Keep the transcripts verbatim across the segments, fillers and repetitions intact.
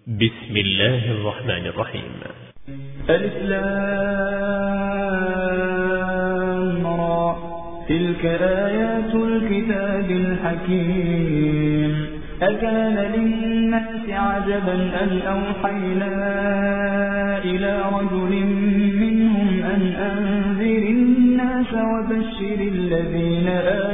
بسم الله الرحمن الرحيم. ألف لام را تلك آيات الكتاب الحكيم. أكان للناس عجبا أن أوحينا إلى رجل منهم أن أنذر الناس وبشر الذين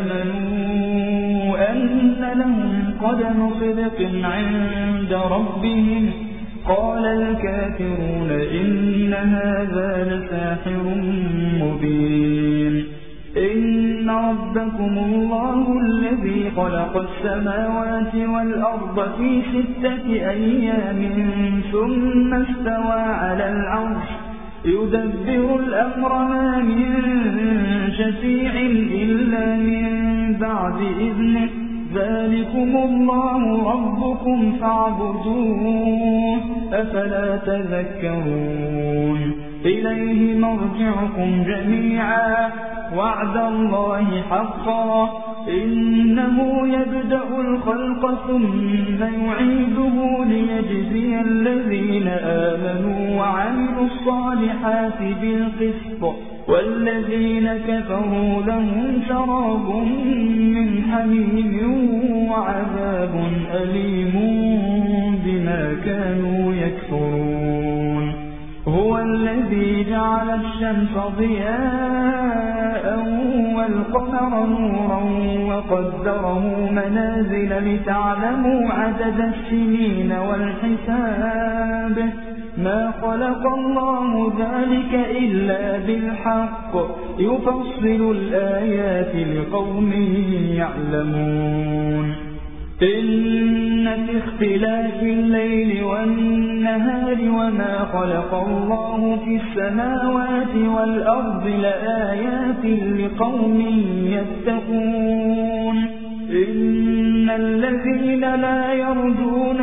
آمنوا أن لهم قدم صدق عند ربهم. قال الكافرون إن هذا لساحر مبين. إن ربكم الله الذي خلق السماوات والأرض في ستة أيام ثم استوى على العرش يدبر الأمر ما من شفيع إلا من بعد إذنه. ذلكم الله ربكم فاعبدوه أفلا تذكرون. إليه مرجعكم جميعا وعد الله حقا إنه يبدأ الخلق ثم يعيده ليجزي الذين آمنوا وعملوا الصالحات بالقسط والذين كفروا لهم شراب من حميم وعذاب أليم بما كانوا يكفرون. هو الذي جعل الشمس ضياء والقمر نورا وقدره منازل لتعلموا عدد السنين والحساب. ما خلق الله ذلك إلا بالحق يفصل الآيات لقوم يعلمون. إن في اختلاف الليل والنهار وما خلق الله في السماوات والأرض لآيات لقوم يتقون. إن الذين لا يرجون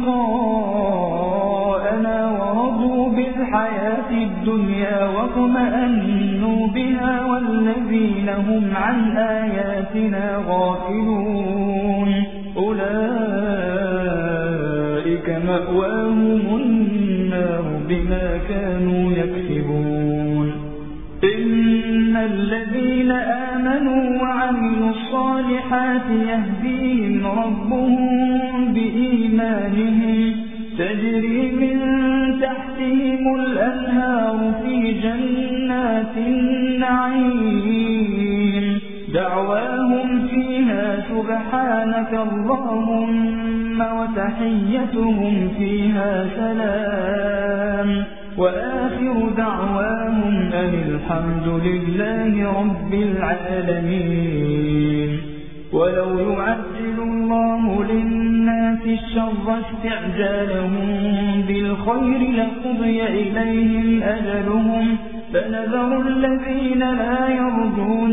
لقاءنا ورضوا بالحياة الدنيا واطمأنوا بها والذين هم عن آياتنا غافلون أولئك مأواهم النار بما كانوا يكسبون. إن الذين آمنوا وعملوا الصالحات يهديهم ربهم بإيمانهم تجري من تحتهم الأنهار في جنات النعيم. دعواهم فيها سبحانك اللهم وتحيتهم فيها سلام وآخر دعواهم أن الحمد لله رب العالمين. ولو يعجل الله للناس الشر استعجالهم بالخير لقضي إليهم أجلهم فنذر الذين لا يرجون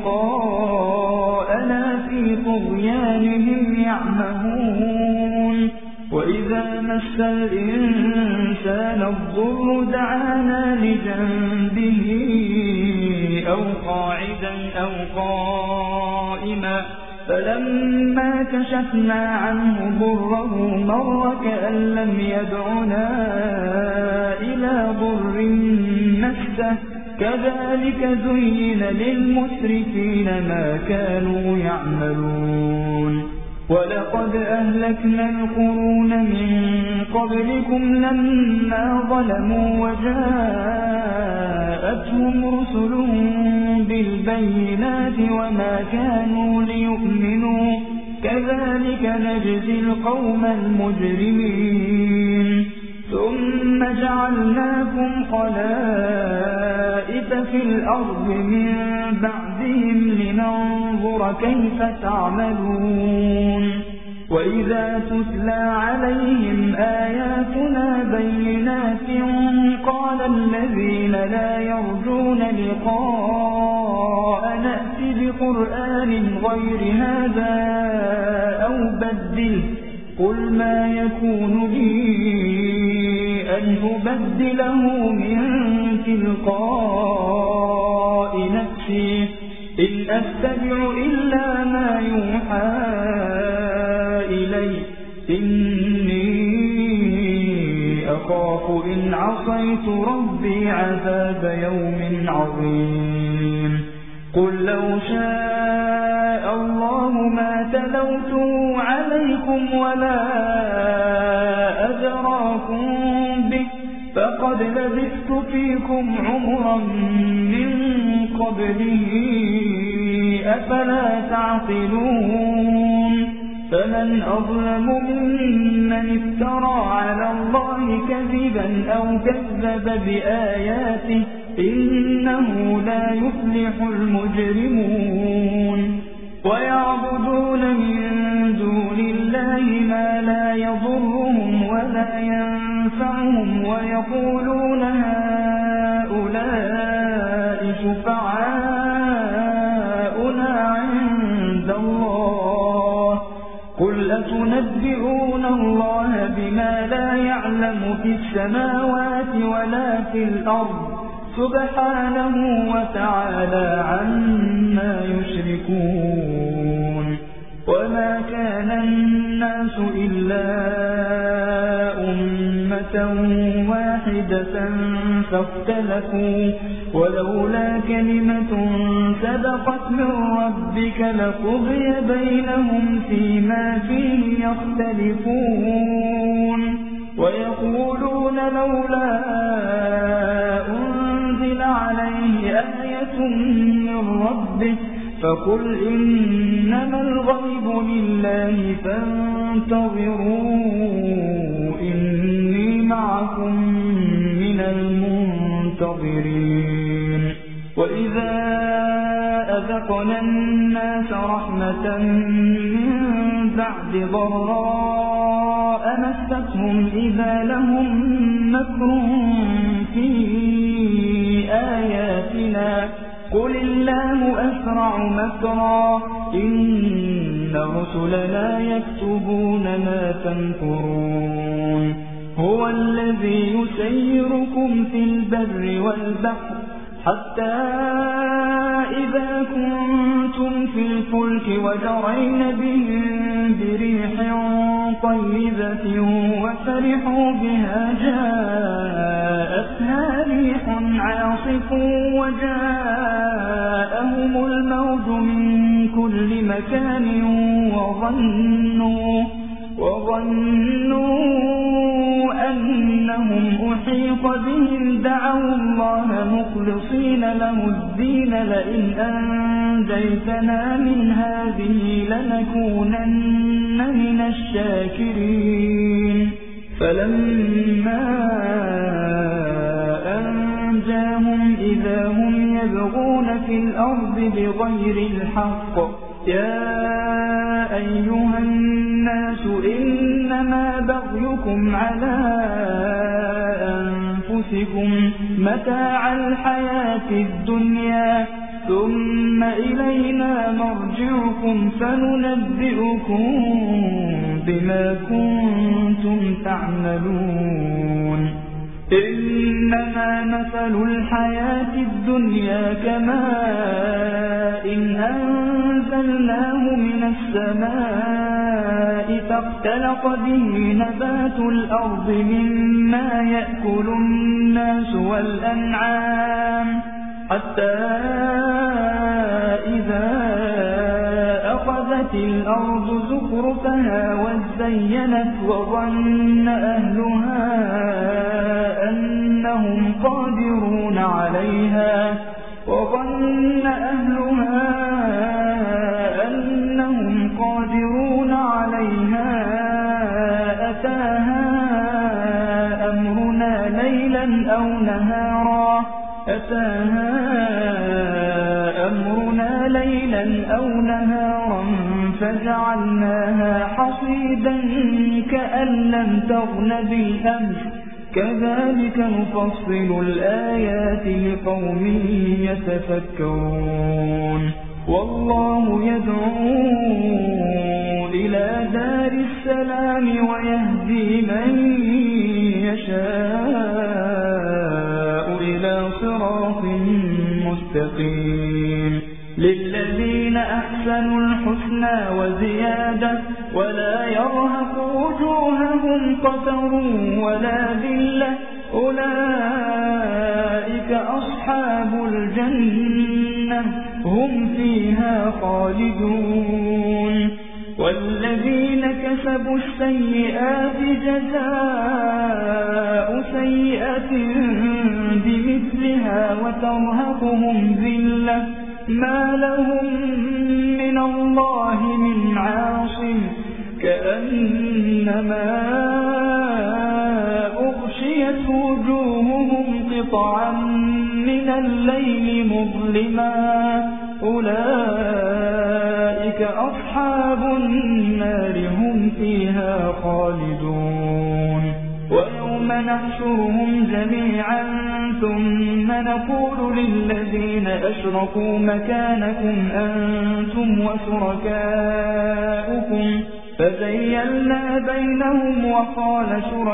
لقاءنا في طغيانهم يعمهون. وإذا مس الإنسان الضر دعانا لجنبه أو قاعدا أو قائما فلما كشفنا عنه ضره مر كأن لم يدعنا إلى ضر مسه. كذلك زين للمسرفين ما كانوا يعملون. ولقد أهلكنا القرون من قبلكم لما ظلموا وجاءتهم رسلهم بالبينات وما كانوا ليؤمنوا كذلك نجزي القوم المجرمين. ثم جعلناكم خلائف في الأرض من بعدهم لننظر كيف تعملون. وإذا تتلى عليهم آياتنا بينات قال الذين لا يرجون لقاء نأتي بقرآن غير هذا أو بدله قل ما يكون لي أن أبدله من تلقاء نفسي إن أتبع إلا ما يوحى إلي إني ويخاف إن عصيت ربي عذاب يوم عظيم قل لو شاء الله ما تلوته عليكم ولا أدراكم به فقد لبثت فيكم عمرا من قبله أفلا تعقلون فمن أظلم ممن افترى على الله كذبا أو كذب بآياته إنه لا يفلح المجرمون ويعبدون من دون الله ما لا يضرهم ولا ينفعهم ويقولون هؤلاء شفعاؤنا عند الله قل أتنبئون الله بما لا يعلم في السماوات ولا في الأرض سبحانه وتعالى عما يشركون وما كان الناس إلا أمة واحدة فاختلفوا ولولا كلمة سبقت من ربك لقضي بينهم فيما فيه يختلفون ويقولون لولا أنزل عليه آية من ربه فقل إنما الغيب لله فانتظروا إني معكم من المنتظرين وإذا أذقنا الناس رحمة من بعد ضراء مستهم إذا لهم مكر في آياتنا قل الله أسرع مكرا إن رسلنا يكتبون ما تمكرون هو الذي يسيركم في البر والبحر حتى إذا كنتم في الفلك وجرين بهم بريح طيبة وفرحوا بها جاءتها ريح عاصف وجاءهم الموج من كل مكان وظنوا وظنوا أنهم أحيط بهم دعوا الله مخلصين له الدين لئن أنجيتنا من هذه لنكونن من الشاكرين فلما أنجاهم إذا هم يبغون في الأرض بغير الحق يا أيها الناس إنما بغيكم على أنفسكم متاع الحياة الدنيا ثم إلينا مرجعكم فننبئكم بما كنتم تعملون إنما مثل الحياة الدنيا كماء إن أنزلناه من السماء فاختلط به نبات الأرض مما يأكل الناس والأنعام حتى إذا أخذت الأرض زخرفها وزينت وظن أهلها أنهم قادرون عليها وظن أهلها أنهم قادرون عليها أتاها أمرنا ليلا أو نهارا أتاها أمرنا ليلا أو نهارا فجعلناها حصيدا كأن لم تغن بالأمس كذلك نفصل الآيات لقوم يتفكرون والله يدعو إلى دار السلام ويهدي من يشاء إلى صراط مستقيم للذين أحسنوا الحسنى وزيادة ولا يرهق وجوههم قتر ولا ذلة أولئك أصحاب الجنة هم فيها خالدون والذين كسبوا السيئات جزاء سيئة بمثلها وترهقهم ذلة ما لهم من الله من عاصم كأنما أغشيت وجوههم قطعا من الليل مظلما أولئك أصحاب النار هم فيها خالدون ويوم نحشرهم جميعا ثم نقول للذين أشركوا مكانكم أنتم وشركاؤكم فزيلنا بينهم وقال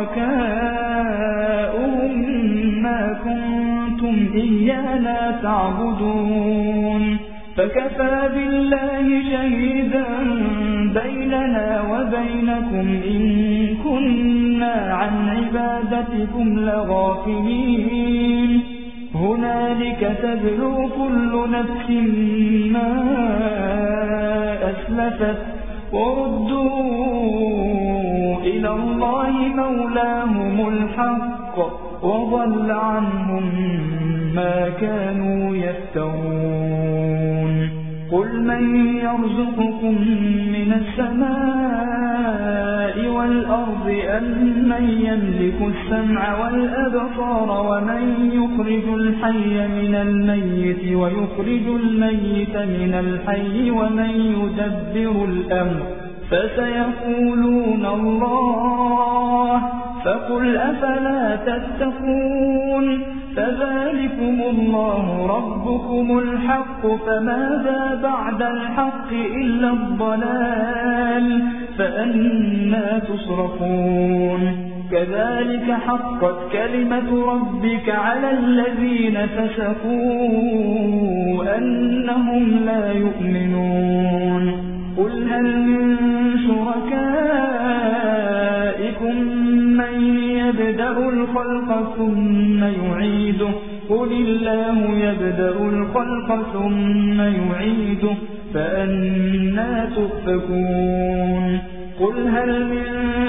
شركاؤهم ما كنتم إيانا تعبدون فكفى بالله شهيدا بيننا وبينكم إن كنا عن عبادتكم لغافلين هنالك تبلو كل نفس ما أسلفت وردوا إلى الله مولاهم الحق وضل عنهم ما كانوا يفترون قل من يرزقكم من السماء والأرض أم من يملك السمع والأبصار ومن يخرج الحي من الميت ويخرج الميت من الحي ومن يدبر الأمر فسيقولون الله فقل أفلا تتقون فذلكم الله ربكم الحق فماذا بعد الحق إلا الضلال فأنى تصرفون كذلك حقت كلمة ربك على الذين فسقوا أنهم لا يؤمنون قل هل من شركائكم من يبدأ الخلق ثم يعيده قل الله يبدأ الخلق ثم يعيده فأنى تؤفكون قل هل من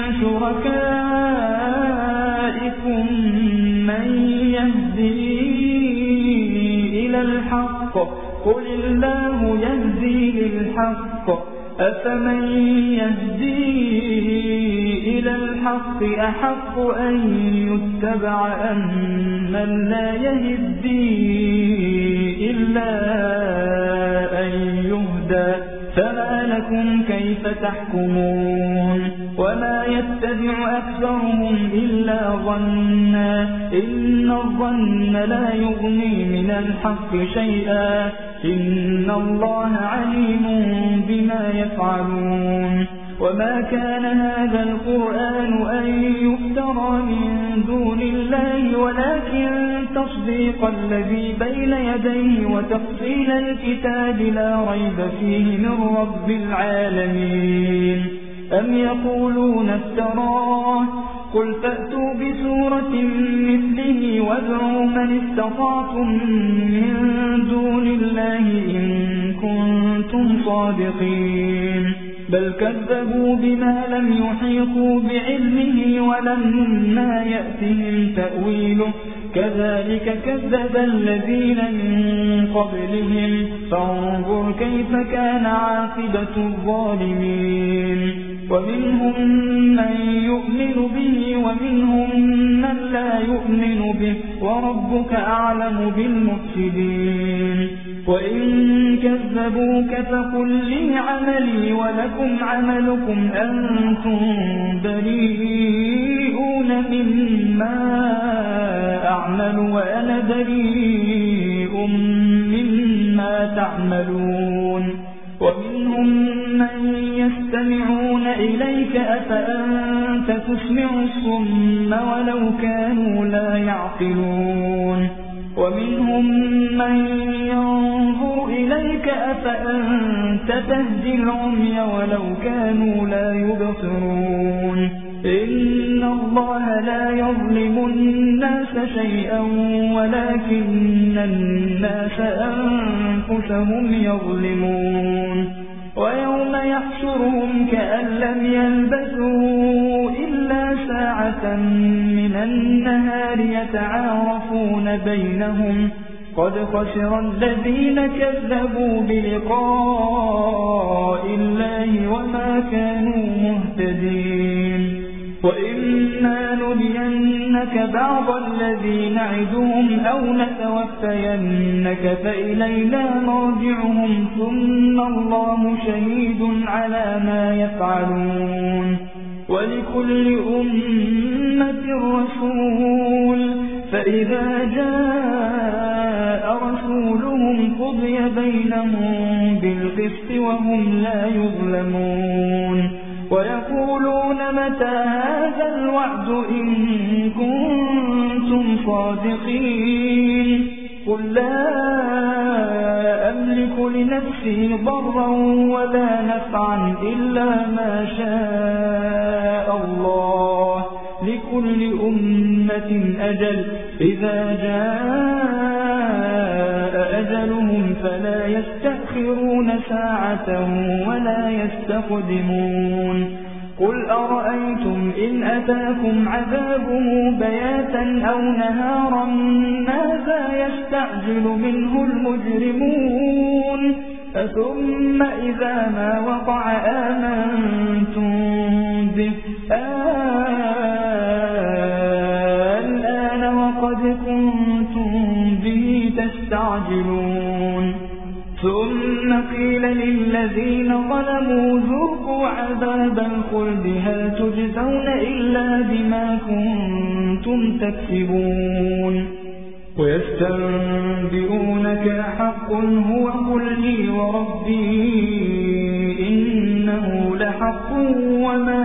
شركائكم من يهدي إلى الحق قل الله يهدي للحق أفمن يهدي إلى الحق أحق أن يتبع أم من لا يهدي إلا أن يهدى فما لكم كيف تحكمون وما يتبع أكثرهم إلا ظنا إن الظن لا يغني من الحق شيئا إن الله عليم بما يفعلون وما كان هذا القرآن أن يفترى من دون الله ولكن تصديق الذي بين يديه وتفصيل الكتاب لا ريب فيه من رب العالمين أم يقولون افتراه قل فأتوا بسورة مثله وادعوا من استطعتم من دون الله إن كنتم صادقين بل كذبوا بما لم يحيطوا بعلمه ولما يأتهم تأويله كذلك كذب الذين من قبلهم فانظر كيف كان عاقبة الظالمين ومنهم من يؤمن به ومنهم من لا يؤمن به وربك أعلم بالمفسدين وإن كذبوك فقل لي عملي ولكم عملكم أنتم بريئون مما أعمل وأنا بريء مما تعملون ومنهم من يستمعون إليك أفأنت تسمع الصم ولو كانوا لا يعقلون ومنهم من ينظر إليك أفأنت تهدي العمي ولو كانوا لا يبصرون إن الله لا يظلم الناس شيئا ولكن الناس أنفسهم يظلمون ويوم يحشرهم كأن لم يلبثوا إلا ساعة من النهار يتعارفون بينهم قد خسر الذين كذبوا بلقاء الله وما كانوا مهتدين وإما نرينك بعض الذي نعدهم أو نتوفينك فإلينا مرجعهم ثم الله شهيد على ما يفعلون ولكل أمة رسول فإذا جاء رسولهم قضي بينهم بالقسط وهم لا يظلمون ويقولون متى هذا الوعد إن كنتم صادقين قل لا أملك لنفسي ضرا ولا نفعا إلا ما شاء الله لكل أمة أجل إذا جاء أجلهم فلا يستأخرون ساعة ولا يستقدمون قل أرأيتم إن أتاكم عذابه بياتا أو نهارا ماذا يستعجل منه المجرمون ثم إذا ما وقع آمنتم به الآن وقد كنتم به تستعجلون ثم قيل للذين ظلموا ذوقوا عذاب الخلد هل تجزون إلا بما كنتم تكسبون ويستنبئونك حق هو قل لي وربي إنه لحق وما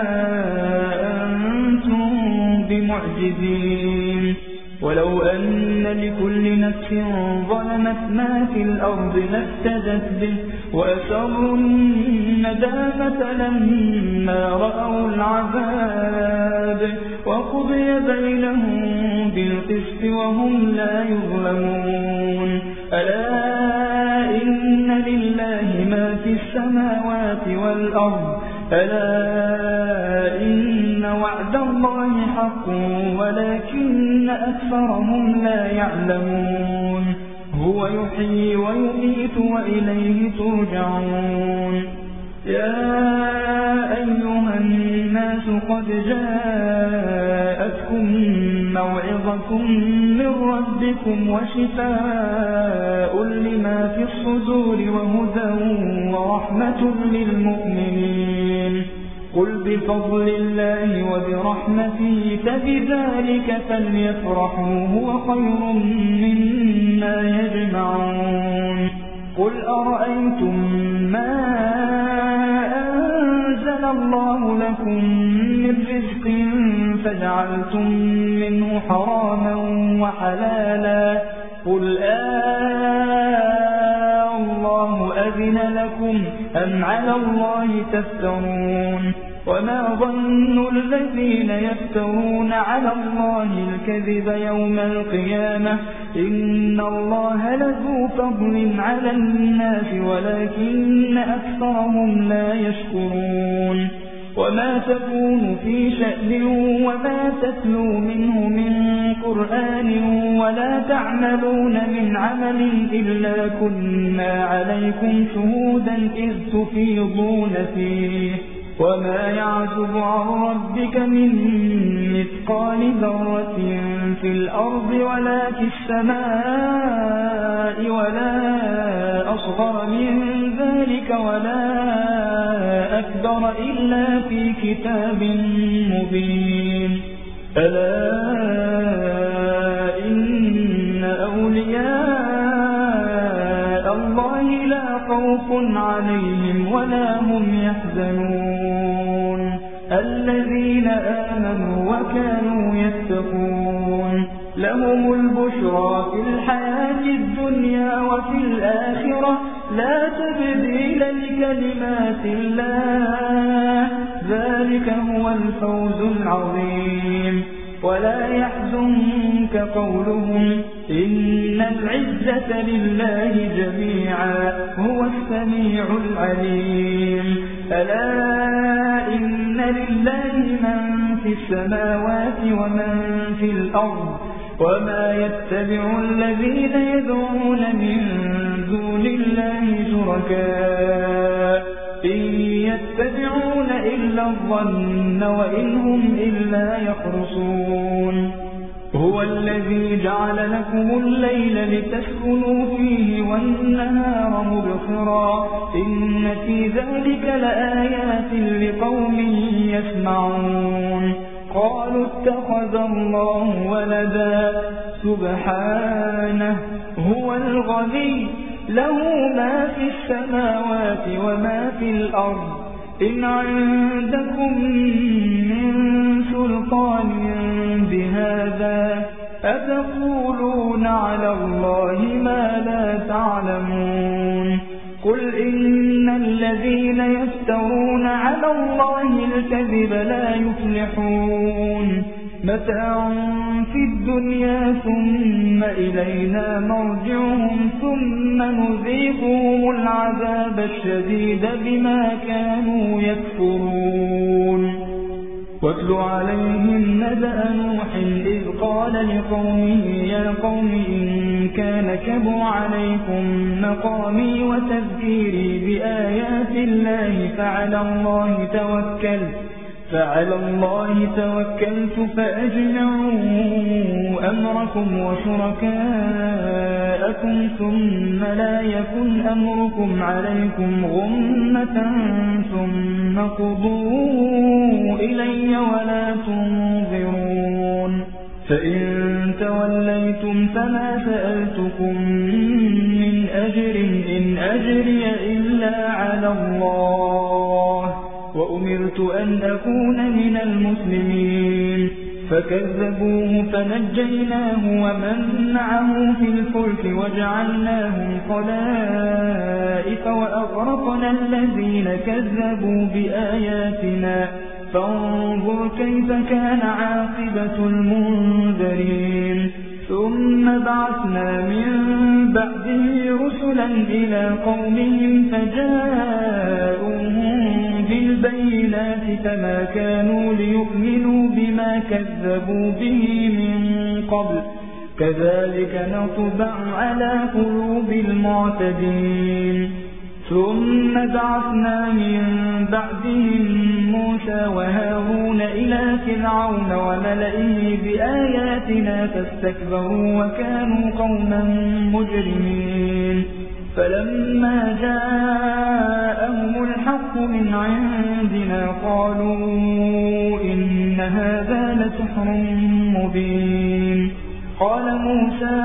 أنتم بمعجزين ولو أن لكل نفس ظلمت ما في الأرض لافتدت به وأسروا الندامة لما رأوا العذاب وقضي بينهم بالقسط وهم لا يظلمون ألا إن لله ما في السماوات والأرض ألا إن وعد الله حق ولكن أكثرهم لا يعلمون هو يحيي ويميت وإليه ترجعون يا أيها الناس قد جاءتكم موعظة من ربكم وشفاء لما في الصدور وهدى ورحمة للمؤمنين قل بفضل الله وبرحمته فبذلك فليفرحوا هو خير مما يجمعون قل أرأيتم ما أنزل الله لكم من رزق فجعلتم منه حراما وحلالا قل آه الله أذن لكم أم على الله تفترون وما ظن الذين يفترون على الله الكذب يوم القيامة إن الله لذو فضل على الناس ولكن أكثرهم لا يشكرون وما تكون في شأن وما تتلو منه من قرآن ولا تعملون من عمل إلا كنا عليكم شهودا إذ تفيضون فيه وما يعزب عن ربك من مثقال ذرة في الأرض ولا في السماء ولا أصغر من ذلك ولا أكبر إلا في كتاب مبين ألا إن أولياء الله لا خوف عليهم ولا هم يحزنون الذين آمنوا وكانوا يتقون لهم البشرى في الحياة الدنيا وفي الآخرة لا تبديل لكلمات الله ذلك هو الفوز العظيم ولا يحزنك قولهم إن العزة لله جميعا هو السميع العليم ألا إن لله من في السماوات ومن في الأرض وما يتبع الذين يدعون من دون الله شركاء إن يتبعون إلا الظن وإن هم إلا يخرصون هو الذي جعل لكم الليل لتسكنوا فيه والنهار مبصرا إن في ذلك لآيات لقوم يسمعون قالوا اتخذ الله ولدا سبحانه هو الغني له ما في السماوات وما في الأرض إن عندكم من سلطان بهذا أتقولون على الله ما لا تعلمون قل إن الذين يفترون على الله الكذب لا يفلحون متاع في الدنيا ثم إلينا مرجعهم ثم نذيقهم العذاب الشديد بما كانوا يكفرون واتل عليهم نبأ نوح إذ قال لقومه يا قوم إن كان كبر عليكم مقامي وتذكيري بآيات الله فعلى الله توكل فعلى الله توكلت فأجمعوا أمركم وشركاءكم ثم لا يكن أمركم عليكم غمة ثم قضوا إلي ولا تنظرون فإن توليتم فما سألتكم من أجر إن أجري إلا على الله وأمرت أن أكون من المسلمين فكذبوه فنجيناه ومن معه في الفلك وجعلناهم خلائف وأغرقنا الذين كذبوا بآياتنا فانظر كيف كان عاقبة المنذرين ثم بعثنا من بعده رسلا إلى قومهم فجاءوهم بالبينات فما كانوا ليؤمنوا بما كذبوا به من قبل كذلك نطبع على قلوب المعتدين ثم بعثنا من بعدهم موسى وهارون إلى فرعون وملئه بآياتنا فاستكبروا وكانوا قوما مجرمين فلما جاءهم الحق من عندنا قالوا إن هذا لسحر مبين قال موسى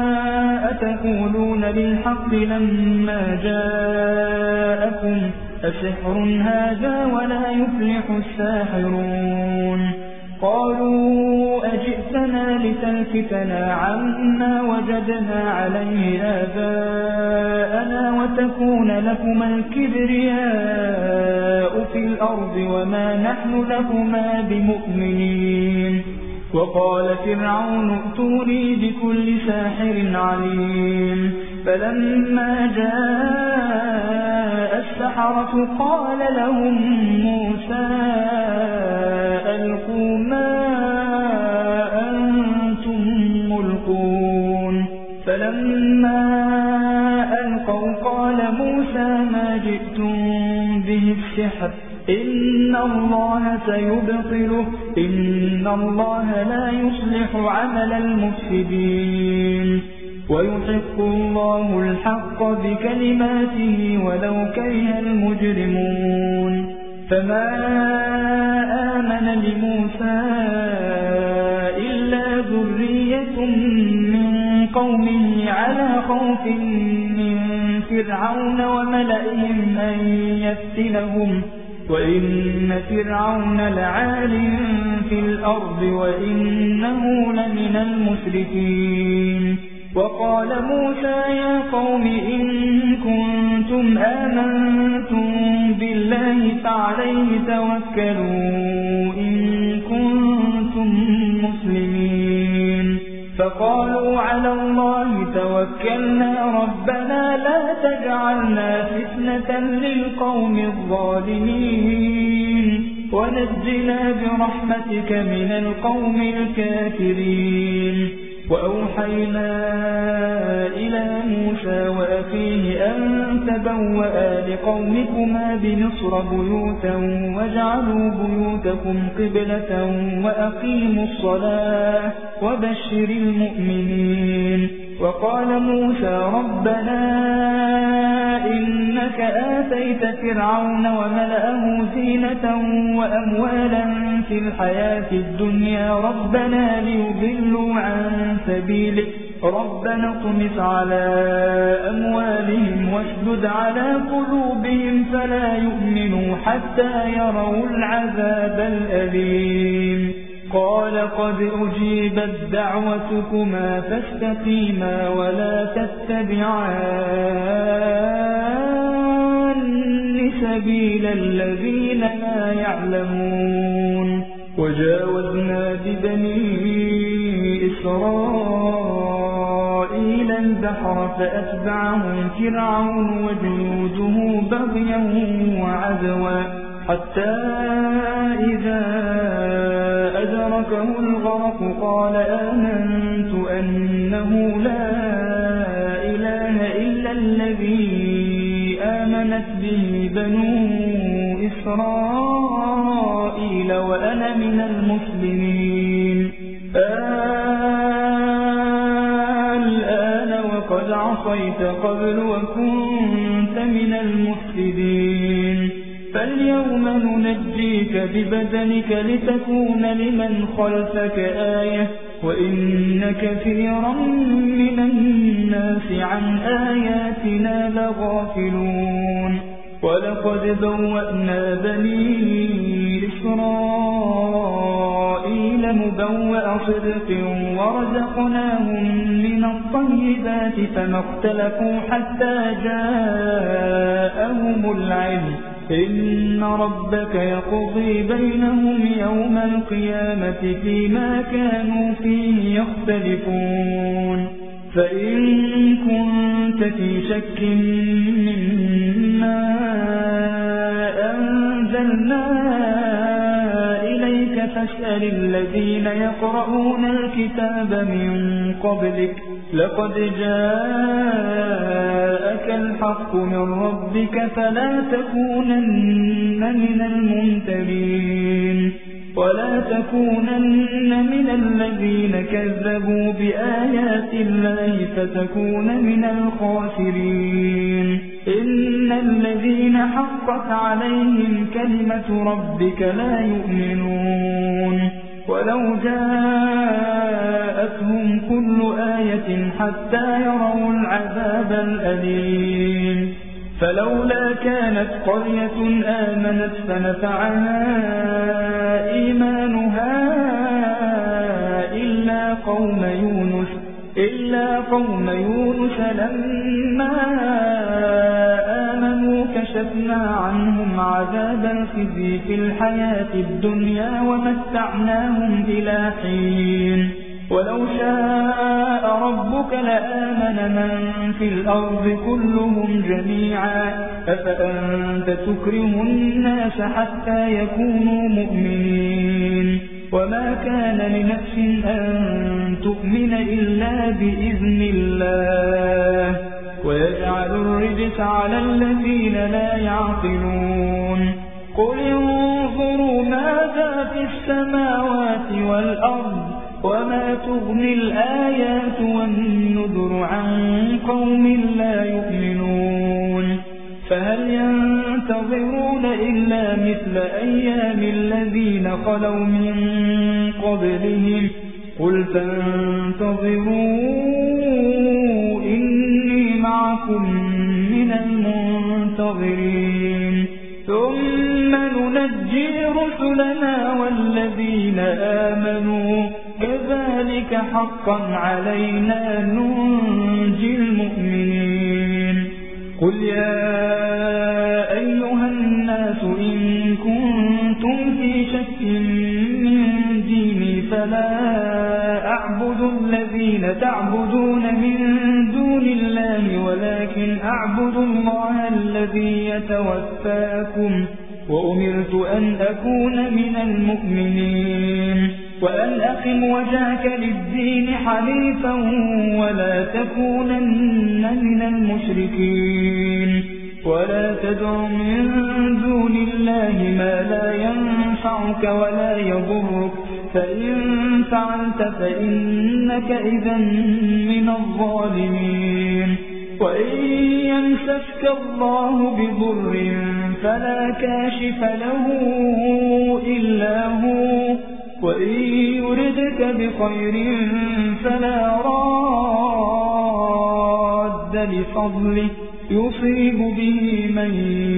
أتقولون للحق لما جاءكم أسحر هذا ولا يفلح الساحرون قالوا أجئتنا لتلفتنا عما وجدنا عليه آباءنا وتكون لكما الكبرياء في الأرض وما نحن لكما بمؤمنين وقال فرعون ائتوني بكل ساحر عليم فلما جاء السحرة قال لهم موسى ألقوا ما أنتم ملقون فلما ألقوا قال موسى ما جئتم به السحر إن الله سيبطله إن الله لا يصلح عمل المفسدين ويحق الله الحق بكلماته ولو كره المجرمون فما آمن لموسى إلا ذرية من قومه على خوف من فرعون وملئهم أن يفتنهم وإن فرعون لعال في الأرض وإنه لمن المسرفين وقال موسى يا قوم إن كنتم آمنتم بالله فعليه توكلوا إن كنتم مسلمين فقالوا على الله توكلنا ربنا لا تجعلنا فتنة للقوم الظالمين ونجنا برحمتك من القوم الكافرين وأوحينا إلى موسى وأخيه أن تبوأ لقومكما بمصر بيوتا واجعلوا بيوتكم قبلة وأقيموا الصلاة وبشر المؤمنين وقال موسى ربنا إنك آتيت فرعون وملأه زينة وأموالا في الحياة الدنيا ربنا ليضلوا عن سبيلك ربنا اطمس على أموالهم واشدد على قلوبهم فلا يؤمنوا حتى يروا العذاب الأليم قال قد أجيبت دعوتكما فاستقيما ولا تتبعان سبيل الذين لا يعلمون وجاوزنا ببني إسرائيل البحر فأتبعهم فرعون وجنوده بغيا وعدوا حتى إذا أدركه الغرق قال آمنت أنه لا إله إلا الذي آمنت به بنو إسرائيل وأنا من المسلمين الآن وقد عصيت قبل وكنت من المفسدين فاليوم ننجيك ببدنك لتكون لمن خلفك آية وإن كثيرا من الناس عن آياتنا لغافلون ولقد بوأنا بني إسرائيل مبوأ صدق ورزقناهم من الطيبات فما اختلفوا حتى جاءهم العلم إن ربك يقضي بينهم يوم القيامة فيما كانوا فيه يختلفون فإن كنت في شك مما أنزلنا إليك فاسأل الذين يقرؤون الكتاب من قبلك لقد جاءك الحق من ربك فلا تكونن من الممترين ولا تكونن من الذين كذبوا بآيات الله فتكون من الخاسرين إن الذين حقت عليهم كلمة ربك لا يؤمنون ولو جاءتهم كل آية حتى يروا العذاب الأليم فلولا كانت قرية آمنت فنفعها إيمانها إلا قوم يونس إلا قوم يونس لما آمنوا كشفنا عنهم عذاب الخزي في الحياة الدنيا ومتعناهم إلى حين ولو شاء ربك لآمن من في الأرض كلهم جميعا أفأنت تكره الناس حتى يكونوا مؤمنين وما كان لنفس أن تؤمن إلا بإذن الله ويجعل الرجس على الذين لا يعقلون قل انظروا ماذا في السماوات والأرض وما تغني الآيات والنذر عن قوم لا يؤمنون فهل ينتظرون إلا مثل أيام الذين خلوا من قبلهم قل فانتظروا إني معكم من المنتظرين ثم ننجي رسلنا والذين آمنوا كذلك حقا علينا ننجي المؤمنين قل يا أيها الناس إن كنتم في شك من ديني فلا أعبد الذين تعبدون من دون الله ولكن أعبد الله الذي يتوفاكم وأمرت أن أكون من المؤمنين وأن أقم وجهك للدين حنيفا ولا تكونن من المشركين ولا تدع من دون الله ما لا ينفعك ولا يضرك فإن فعلت فإنك إذا من الظالمين وإن يمسسك الله بضر فلا كاشف له إلا هو وإن يردك بخير فلا راد لفضله يصيب به من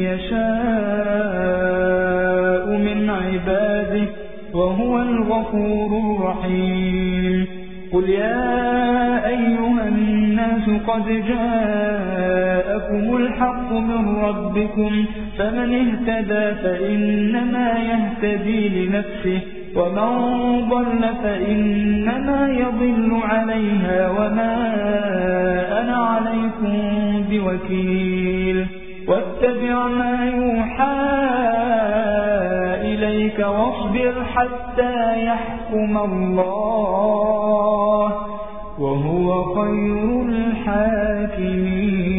يشاء من عباده وهو الغفور الرحيم قل يا أيها الناس قد جاءكم الحق من ربكم فمن اهتدى فإنما يهتدي لنفسه ومن ضل فإنما يضل عليها وما أنا عليكم بوكيل واتبع ما يوحى إليك واصبر حتى يحكم الله وهو خير الحاكمين